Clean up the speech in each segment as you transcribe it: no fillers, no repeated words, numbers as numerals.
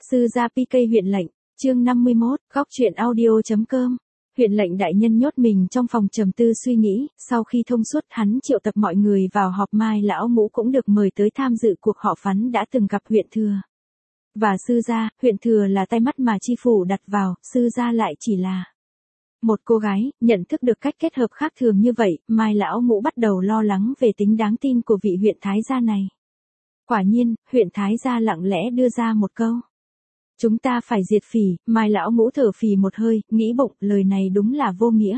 Sư gia PK huyện lệnh, chương 51, góc truyện audio.com. Huyện lệnh đại nhân nhốt mình trong phòng trầm tư suy nghĩ, sau khi thông suốt hắn triệu tập mọi người vào họp mai lão ngũ cũng được mời tới tham dự cuộc họp phán đã từng gặp huyện thừa. Và sư gia, huyện thừa là tay mắt mà chi phủ đặt vào, sư gia lại chỉ là một cô gái, nhận thức được cách kết hợp khác thường như vậy, mai lão ngũ bắt đầu lo lắng về tính đáng tin của vị huyện thái gia này. Quả nhiên, huyện thái gia lặng lẽ đưa ra một câu. Chúng ta phải diệt phỉ, mai lão ngũ thở phì một hơi, nghĩ bụng, lời này đúng là vô nghĩa.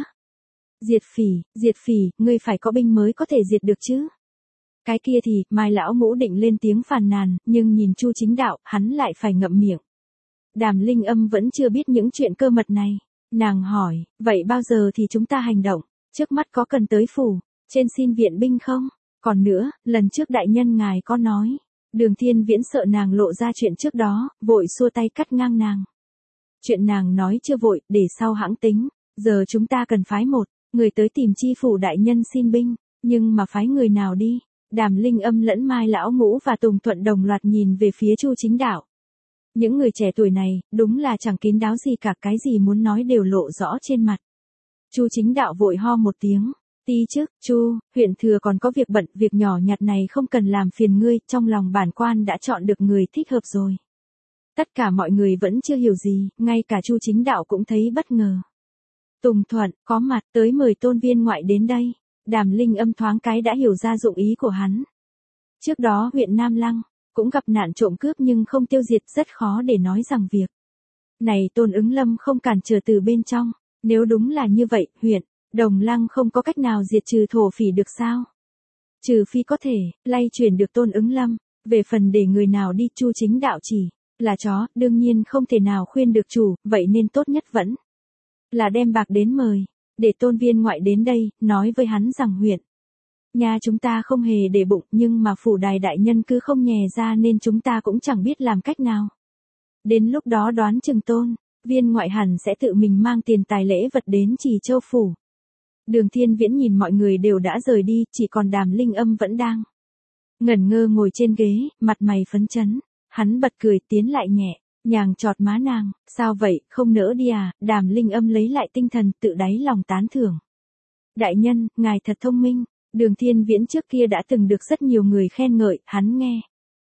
Diệt phỉ, ngươi phải có binh mới có thể diệt được chứ. Cái kia thì, mai lão ngũ định lên tiếng phàn nàn, nhưng nhìn Chu Chính Đạo, hắn lại phải ngậm miệng. Đàm Linh Âm vẫn chưa biết những chuyện cơ mật này. Nàng hỏi, vậy bao giờ thì chúng ta hành động? Trước mắt có cần tới phủ, trên xin viện binh không? Còn nữa, lần trước đại nhân ngài có nói. Đường Thiên Viễn sợ nàng lộ ra chuyện trước đó, vội xua tay cắt ngang nàng. Chuyện nàng nói chưa vội, để sau hãng tính. Giờ chúng ta cần phái một người tới tìm chi phủ đại nhân xin binh. Nhưng mà phái người nào đi? Đàm Linh Âm lẫn mai lão ngũ và Tùng Thuận đồng loạt nhìn về phía Chu Chính Đạo. Những người trẻ tuổi này, đúng là chẳng kín đáo gì cả, cái gì muốn nói đều lộ rõ trên mặt. Chu Chính Đạo vội ho một tiếng. Ti chức, Chu, huyện thừa còn có việc bận, việc nhỏ nhặt này không cần làm phiền ngươi, trong lòng bản quan đã chọn được người thích hợp rồi. Tất cả mọi người vẫn chưa hiểu gì, ngay cả Chu Chính Đạo cũng thấy bất ngờ. Tùng Thuận, có mặt, tới mời Tôn viên ngoại đến đây. Đàm Linh Âm thoáng cái đã hiểu ra dụng ý của hắn. Trước đó huyện Nam Lăng cũng gặp nạn trộm cướp nhưng không tiêu diệt, rất khó để nói rằng việc này Tôn Ứng Lâm không cản trở từ bên trong. Nếu đúng là như vậy, huyện Đồng Lăng không có cách nào diệt trừ thổ phỉ được sao? Trừ phi có thể lay chuyển được Tôn Ứng Lâm. Về phần để người nào đi, Chu Chính Đạo chỉ là chó, đương nhiên không thể nào khuyên được chủ, vậy nên tốt nhất vẫn là đem bạc đến mời, để Tôn viên ngoại đến đây, nói với hắn rằng huyện nhà chúng ta không hề để bụng, nhưng mà phủ đài đại nhân cứ không nhè ra nên chúng ta cũng chẳng biết làm cách nào. Đến lúc đó đoán chừng Tôn viên ngoại hẳn sẽ tự mình mang tiền tài lễ vật đến Trì Châu phủ. Đường Thiên Viễn nhìn mọi người đều đã rời đi, chỉ còn Đàm Linh Âm vẫn đang ngẩn ngơ ngồi trên ghế, mặt mày phấn chấn. Hắn bật cười tiến lại nhẹ nhàng chọt má nàng, sao vậy, không nỡ đi à? Đàm Linh Âm lấy lại tinh thần, tự đáy lòng tán thưởng. Đại nhân, ngài thật thông minh. Đường Thiên Viễn trước kia đã từng được rất nhiều người khen ngợi, hắn nghe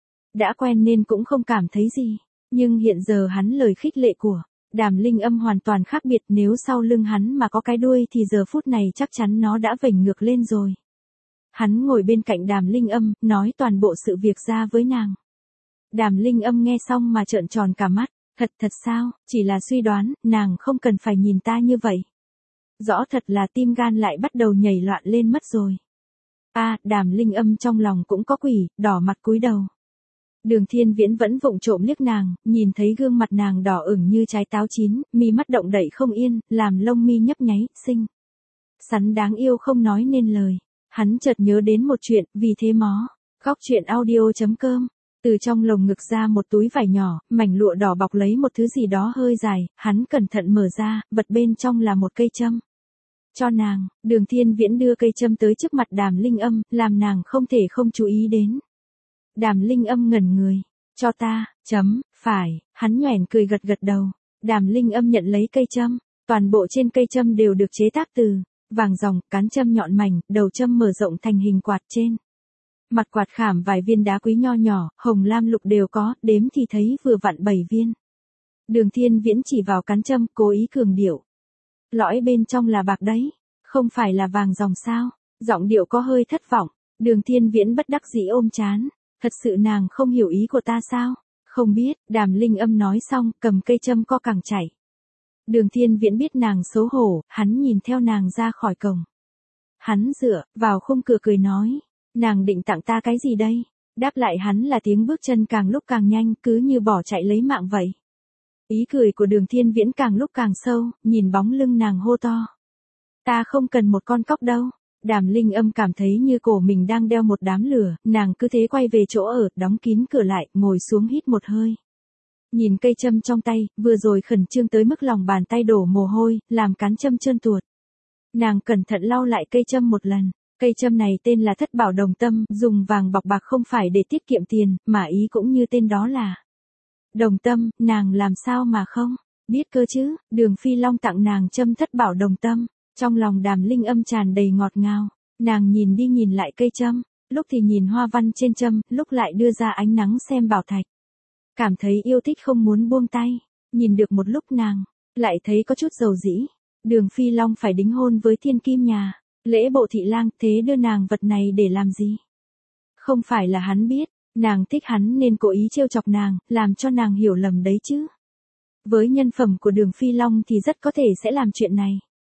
đã quen nên cũng không cảm thấy gì. Nhưng hiện giờ hắn lời khích lệ của Đàm Linh Âm hoàn toàn khác biệt, nếu sau lưng hắn mà có cái đuôi thì giờ phút này chắc chắn nó đã vểnh ngược lên rồi. Hắn ngồi bên cạnh Đàm Linh Âm, nói toàn bộ sự việc ra với nàng. Đàm Linh Âm nghe xong mà trợn tròn cả mắt, thật sao, chỉ là suy đoán, nàng không cần phải nhìn ta như vậy. Rõ thật là tim gan lại bắt đầu nhảy loạn lên mất rồi. Đàm Linh Âm trong lòng cũng có quỷ, đỏ mặt cúi đầu. Đường Thiên Viễn vẫn vụng trộm liếc nàng, nhìn thấy gương mặt nàng đỏ ửng như trái táo chín, mi mắt động đậy không yên, làm lông mi nhấp nháy, xinh xắn đáng yêu không nói nên lời. Hắn chợt nhớ đến một chuyện, vì thế góc truyện audio.com. Từ trong lồng ngực ra một túi vải nhỏ, mảnh lụa đỏ bọc lấy một thứ gì đó hơi dài, hắn cẩn thận mở ra, vật bên trong là một cây châm. Cho nàng, Đường Thiên Viễn đưa cây châm tới trước mặt Đàm Linh Âm, làm nàng không thể không chú ý đến. Đàm Linh Âm ngẩn người. Cho ta, phải, hắn nhoẻn cười gật đầu. Đàm Linh Âm nhận lấy cây châm. Toàn bộ trên cây châm đều được chế tác từ vàng ròng, cán châm nhọn mảnh, đầu châm mở rộng thành hình quạt trên. Mặt quạt khảm vài viên đá quý nho nhỏ, hồng lam lục đều có, đếm thì thấy vừa vặn 7 viên. Đường Thiên Viễn chỉ vào cán châm, cố ý cường điệu. Lõi bên trong là bạc đấy, không phải là vàng ròng sao? Giọng điệu có hơi thất vọng. Đường Thiên Viễn bất đắc dĩ ôm trán. Thật sự nàng không hiểu ý của ta sao? Không biết, Đàm Linh Âm nói xong, cầm cây châm co cẳng chạy. Đường Thiên Viễn biết nàng xấu hổ, hắn nhìn theo nàng ra khỏi cổng. Hắn dựa vào khung cửa cười nói, nàng định tặng ta cái gì đây? Đáp lại hắn là tiếng bước chân càng lúc càng nhanh, cứ như bỏ chạy lấy mạng vậy. Ý cười của Đường Thiên Viễn càng lúc càng sâu, nhìn bóng lưng nàng hô to. Ta không cần một con cóc đâu. Đàm Linh Âm cảm thấy như cổ mình đang đeo một đám lửa, nàng cứ thế quay về chỗ ở, đóng kín cửa lại, ngồi xuống hít một hơi. Nhìn cây châm trong tay, vừa rồi khẩn trương tới mức lòng bàn tay đổ mồ hôi, làm cán châm trơn tuột. Nàng cẩn thận lau lại cây châm một lần. Cây châm này tên là Thất Bảo Đồng Tâm, dùng vàng bọc bạc không phải để tiết kiệm tiền, mà ý cũng như tên đó là Đồng tâm, nàng làm sao mà không? Biết cơ chứ, Đường Phi Long tặng nàng châm thất bảo đồng tâm. Trong lòng Đàm Linh Âm tràn đầy ngọt ngào. Nàng nhìn đi nhìn lại cây châm, lúc thì nhìn hoa văn trên châm, lúc lại đưa ra ánh nắng xem bảo thạch. Cảm thấy yêu thích không muốn buông tay. Nhìn được một lúc nàng, lại thấy có chút dầu dĩ. Đường Phi Long phải đính hôn với thiên kim nhà. Lễ bộ thị lang, thế đưa nàng vật này để làm gì? Không phải là hắn biết, nàng thích hắn nên cố ý trêu chọc nàng, làm cho nàng hiểu lầm đấy chứ. Với nhân phẩm của Đường Phi Long thì rất có thể sẽ làm chuyện này.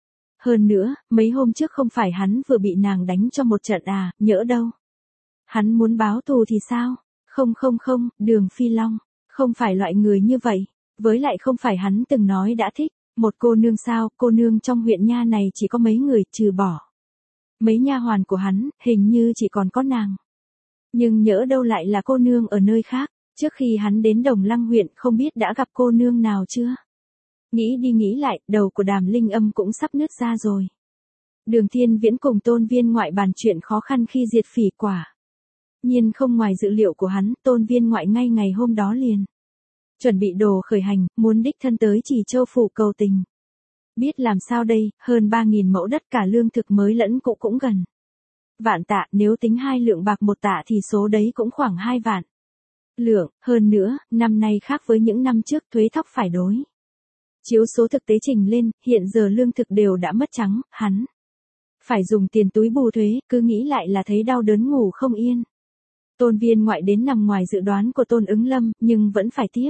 Hơn nữa, mấy hôm trước không phải hắn vừa bị nàng đánh cho một trận à, nhỡ đâu. Hắn muốn báo thù thì sao? Không, Đường Phi Long, không phải loại người như vậy. Với lại không phải hắn từng nói đã thích, một cô nương sao, cô nương trong huyện nha này chỉ có mấy người trừ bỏ. Mấy nha hoàn của hắn, hình như chỉ còn có nàng. Nhưng nhỡ đâu lại là cô nương ở nơi khác, trước khi hắn đến Đồng Lăng huyện không biết đã gặp cô nương nào chưa. Nghĩ đi nghĩ lại, đầu của Đàm Linh Âm cũng sắp nứt ra rồi. Đường Thiên Viễn cùng Tôn Viên Ngoại bàn chuyện khó khăn khi diệt phỉ quả. Nhiên không ngoài dự liệu của hắn, Tôn Viên Ngoại ngay ngày hôm đó liền chuẩn bị đồ khởi hành, muốn đích thân tới Trì Châu phủ cầu tình. Biết làm sao đây, hơn 3.000 mẫu đất cả lương thực mới lẫn cũ cũng gần vạn tạ, nếu tính 2 lượng bạc 1 tạ thì số đấy cũng khoảng 2 vạn lượng, hơn nữa, năm nay khác với những năm trước thuế thóc phải đối. Chiếu số thực tế trình lên, hiện giờ lương thực đều đã mất trắng, hắn phải dùng tiền túi bù thuế, cứ nghĩ lại là thấy đau đớn ngủ không yên. Tôn Viên Ngoại đến nằm ngoài dự đoán của Tôn Ứng Lâm, nhưng vẫn phải tiếp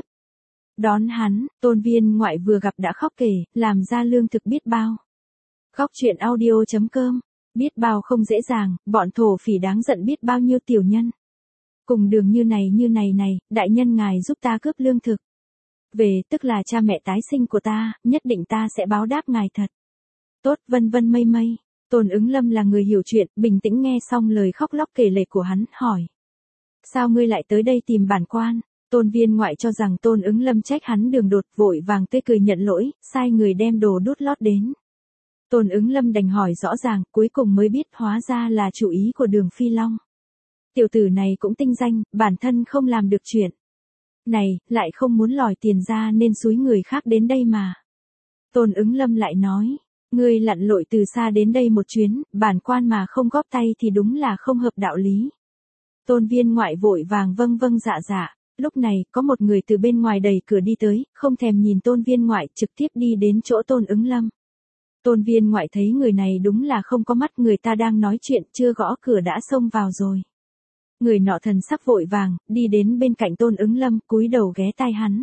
đón hắn. Tôn Viên Ngoại vừa gặp đã khóc kể, làm ra lương thực biết bao. Khóc chuyện audio.com, biết bao không dễ dàng, bọn thổ phỉ đáng giận biết bao nhiêu tiểu nhân. Cùng đường như này, đại nhân ngài giúp ta cướp lương thực. Về, tức là cha mẹ tái sinh của ta, nhất định ta sẽ báo đáp ngài thật. Tốt, vân vân mây mây. Tôn Ứng Lâm là người hiểu chuyện, bình tĩnh nghe xong lời khóc lóc kể lể của hắn, hỏi. Sao ngươi lại tới đây tìm bản quan? Tôn Viên Ngoại cho rằng Tôn Ứng Lâm trách hắn đường đột, vội vàng tươi cười nhận lỗi, sai người đem đồ đút lót đến. Tôn Ứng Lâm đành hỏi rõ ràng, cuối cùng mới biết hóa ra là chủ ý của Đường Phi Long. Tiểu tử này cũng tinh danh, bản thân không làm được chuyện này, lại không muốn lòi tiền ra nên xúi người khác đến đây mà. Tôn Ứng Lâm lại nói, ngươi lặn lội từ xa đến đây một chuyến, bản quan mà không góp tay thì đúng là không hợp đạo lý. Tôn Viên Ngoại vội vàng vâng dạ. Lúc này, có một người từ bên ngoài đẩy cửa đi tới, không thèm nhìn Tôn Viên Ngoại, trực tiếp đi đến chỗ Tôn Ứng Lâm. Tôn Viên Ngoại thấy người này đúng là không có mắt, người ta đang nói chuyện, chưa gõ cửa đã xông vào rồi. Người nọ thần sắc vội vàng, đi đến bên cạnh Tôn Ứng Lâm, cúi đầu ghé tai hắn.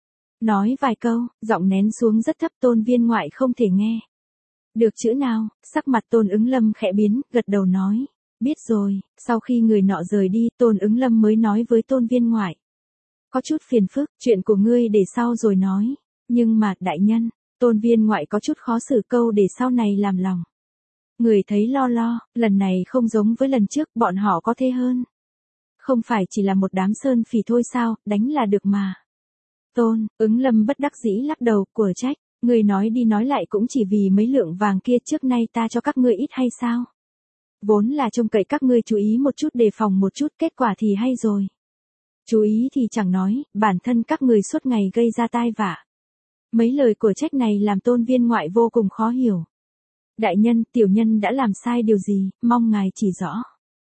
Nói vài câu, giọng nén xuống rất thấp, Tôn Viên Ngoại không thể nghe được chữ nào, sắc mặt Tôn Ứng Lâm khẽ biến, gật đầu nói. Biết rồi, sau khi người nọ rời đi, Tôn Ứng Lâm mới nói với Tôn Viên Ngoại. Có chút phiền phức, chuyện của ngươi để sau rồi nói. Nhưng mà, đại nhân, Tôn Viên Ngoại có chút khó xử câu để sau này làm lòng. Người thấy lo, lần này không giống với lần trước, bọn họ có thế hơn. Không phải chỉ là một đám sơn phỉ thôi sao, đánh là được mà. Tôn Ứng Lâm bất đắc dĩ lắc đầu, của trách, người nói đi nói lại cũng chỉ vì mấy lượng vàng kia, trước nay ta cho các ngươi ít hay sao? Vốn là trông cậy các ngươi chú ý một chút, đề phòng một chút, kết quả thì hay rồi. Chú ý thì chẳng nói, bản thân các người suốt ngày gây ra tai vạ. Mấy lời của trách này làm Tôn Viên Ngoại vô cùng khó hiểu. Đại nhân, tiểu nhân đã làm sai điều gì, mong ngài chỉ rõ.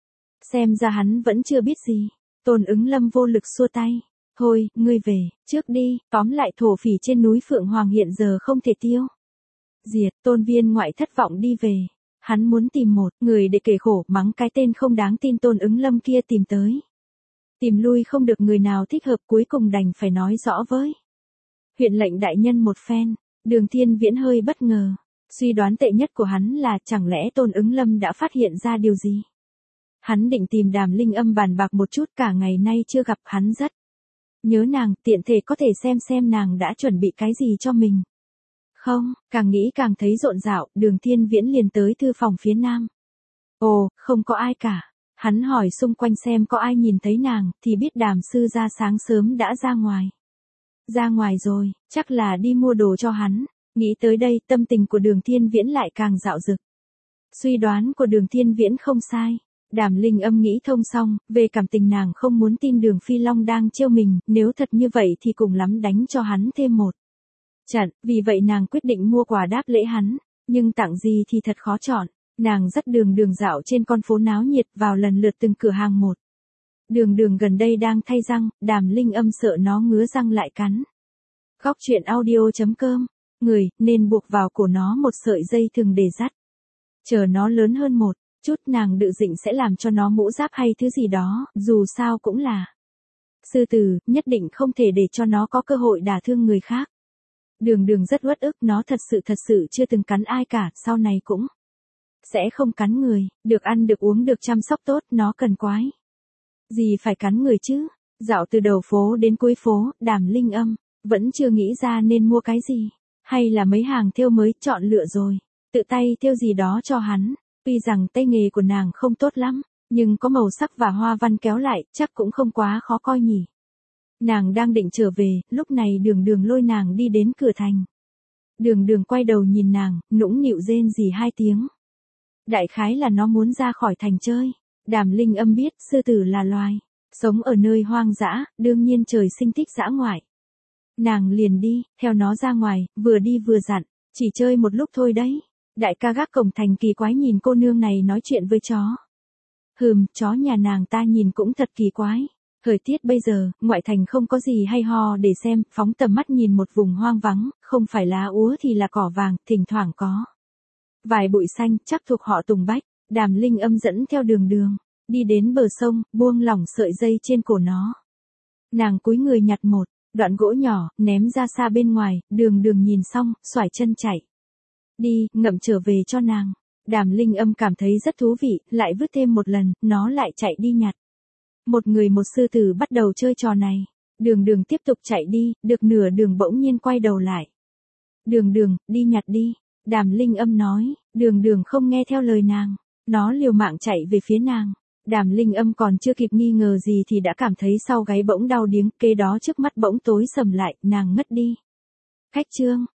Xem ra hắn vẫn chưa biết gì. Tôn Ứng Lâm vô lực xua tay. Thôi, ngươi về, trước đi, tóm lại thổ phỉ trên núi Phượng Hoàng hiện giờ không thể tiêu diệt. Tôn Viên Ngoại thất vọng đi về. Hắn muốn tìm một người để kể khổ, mắng cái tên không đáng tin Tôn Ứng Lâm kia tìm tới. Tìm lui không được người nào thích hợp, cuối cùng đành phải nói rõ với huyện lệnh đại nhân một phen. Đường Thiên Viễn hơi bất ngờ. Suy đoán tệ nhất của hắn là chẳng lẽ Tôn Ứng Lâm đã phát hiện ra điều gì. Hắn định tìm Đàm Linh Âm bàn bạc một chút, cả ngày nay chưa gặp, hắn rất nhớ nàng, tiện thể có thể xem nàng đã chuẩn bị cái gì cho mình. Không, càng nghĩ càng thấy rộn rạo, Đường Thiên Viễn liền tới thư phòng phía nam. Ồ, không có ai cả. Hắn hỏi xung quanh xem có ai nhìn thấy nàng, thì biết Đàm sư gia sáng sớm đã ra ngoài. Ra ngoài rồi, chắc là đi mua đồ cho hắn. Nghĩ tới đây, tâm tình của Đường Thiên Viễn lại càng dạo dực. Suy đoán của Đường Thiên Viễn không sai. Đàm Linh Âm nghĩ thông xong, về cảm tình nàng không muốn tin Đường Phi Long đang trêu mình, nếu thật như vậy thì cùng lắm đánh cho hắn thêm một trận, vì vậy nàng quyết định mua quà đáp lễ hắn, nhưng tặng gì thì thật khó chọn. Nàng dắt Đường Đường dạo trên con phố náo nhiệt vào lần lượt từng cửa hàng một. Đường Đường gần đây đang thay răng, Đàm Linh Âm sợ nó ngứa răng lại cắn. Góc truyện audio.com, người, nên buộc vào cổ nó một sợi dây thừng để dắt. Chờ nó lớn hơn một chút nàng dự định sẽ làm cho nó mũ giáp hay thứ gì đó, dù sao cũng là sư tử, nhất định không thể để cho nó có cơ hội đả thương người khác. Đường Đường rất uất ức, nó thật sự chưa từng cắn ai cả, sau này cũng sẽ không cắn người, được ăn được uống được chăm sóc tốt, nó cần quái gì phải cắn người chứ. Dạo từ đầu phố đến cuối phố, Đàm Linh Âm vẫn chưa nghĩ ra nên mua cái gì, hay là mấy hàng thêu mới chọn lựa rồi tự tay thêu gì đó cho hắn. Tuy rằng tay nghề của nàng không tốt lắm, nhưng có màu sắc và hoa văn kéo lại, chắc cũng không quá khó coi nhỉ. Nàng đang định trở về, lúc này Đường Đường lôi nàng đi đến cửa thành. Đường Đường quay đầu nhìn nàng, nũng nịu rên rỉ 2 tiếng. Đại khái là nó muốn ra khỏi thành chơi. Đàm Linh Âm biết, sư tử là loài sống ở nơi hoang dã, đương nhiên trời sinh thích dã ngoại. Nàng liền đi, theo nó ra ngoài, vừa đi vừa dặn, chỉ chơi một lúc thôi đấy. Đại ca gác cổng thành kỳ quái nhìn cô nương này nói chuyện với chó. Chó nhà nàng ta nhìn cũng thật kỳ quái. Thời tiết bây giờ, ngoại thành không có gì hay ho để xem, phóng tầm mắt nhìn một vùng hoang vắng, không phải lá úa thì là cỏ vàng, thỉnh thoảng có vài bụi xanh, chắc thuộc họ Tùng Bách. Đàm Linh Âm dẫn theo Đường Đường đi đến bờ sông, buông lỏng sợi dây trên cổ nó. Nàng cúi người nhặt một đoạn gỗ nhỏ, ném ra xa bên ngoài, Đường Đường nhìn xong, xoải chân chạy đi, ngậm trở về cho nàng. Đàm Linh Âm cảm thấy rất thú vị, lại vứt thêm một lần, nó lại chạy đi nhặt. Một người một sư tử bắt đầu chơi trò này. Đường Đường tiếp tục chạy đi, được nửa đường bỗng nhiên quay đầu lại. Đường Đường, đi nhặt đi. Đàm Linh Âm nói. Đường Đường không nghe theo lời nàng, nó liều mạng chạy về phía nàng. Đàm Linh Âm còn chưa kịp nghi ngờ gì thì đã cảm thấy sau gáy bỗng đau điếng, kế đó trước mắt bỗng tối sầm lại, nàng ngất đi. Khách trương.